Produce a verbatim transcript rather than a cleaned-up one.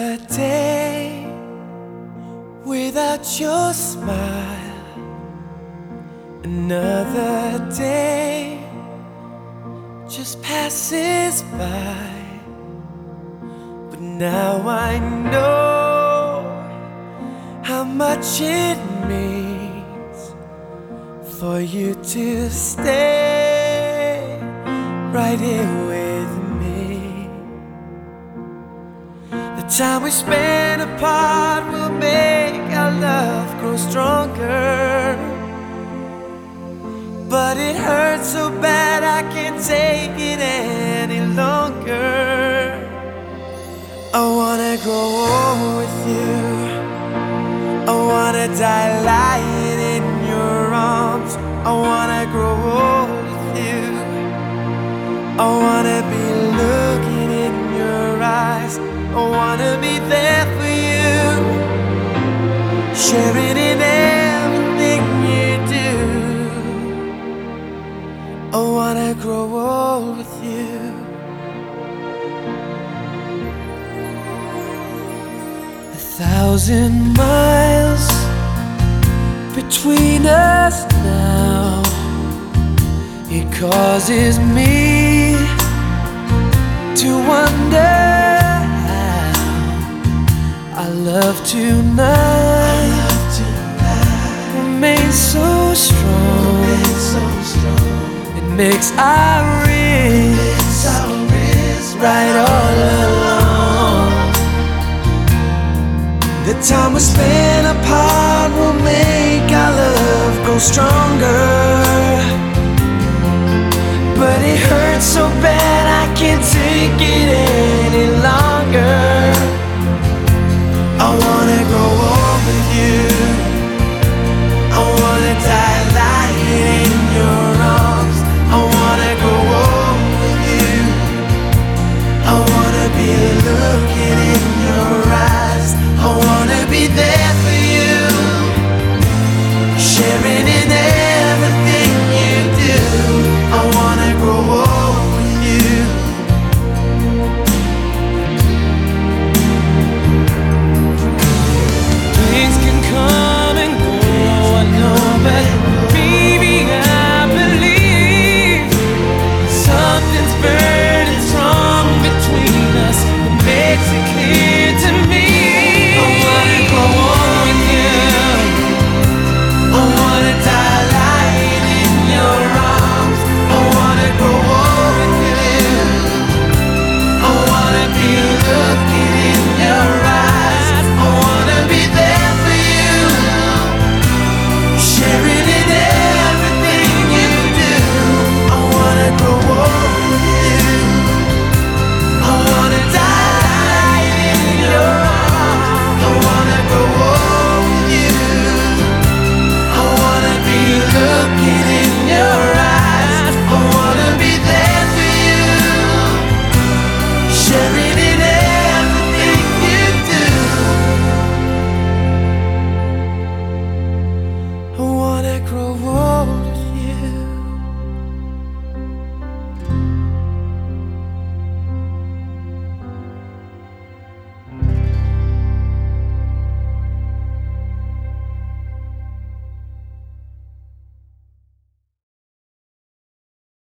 Another day without your smile. Another day just passes by. But now I know how much it means for you to stay right here with me. The time we spend apart will make our love grow stronger. But it hurts so bad I can't take it any longer. I wanna grow old with you. I wanna die lying in your arms. I wanna grow old with you. I wanna be looking in your eyes. I wanna be there for you, sharing in everything you do. I wanna grow old with you. A thousand miles between us now. It causes me to wonder how our love tonight remains so strong. It makes our wrists right all along. The time we spend apart will make our love grow stronger. But it hurts so bad I can't take it anymore.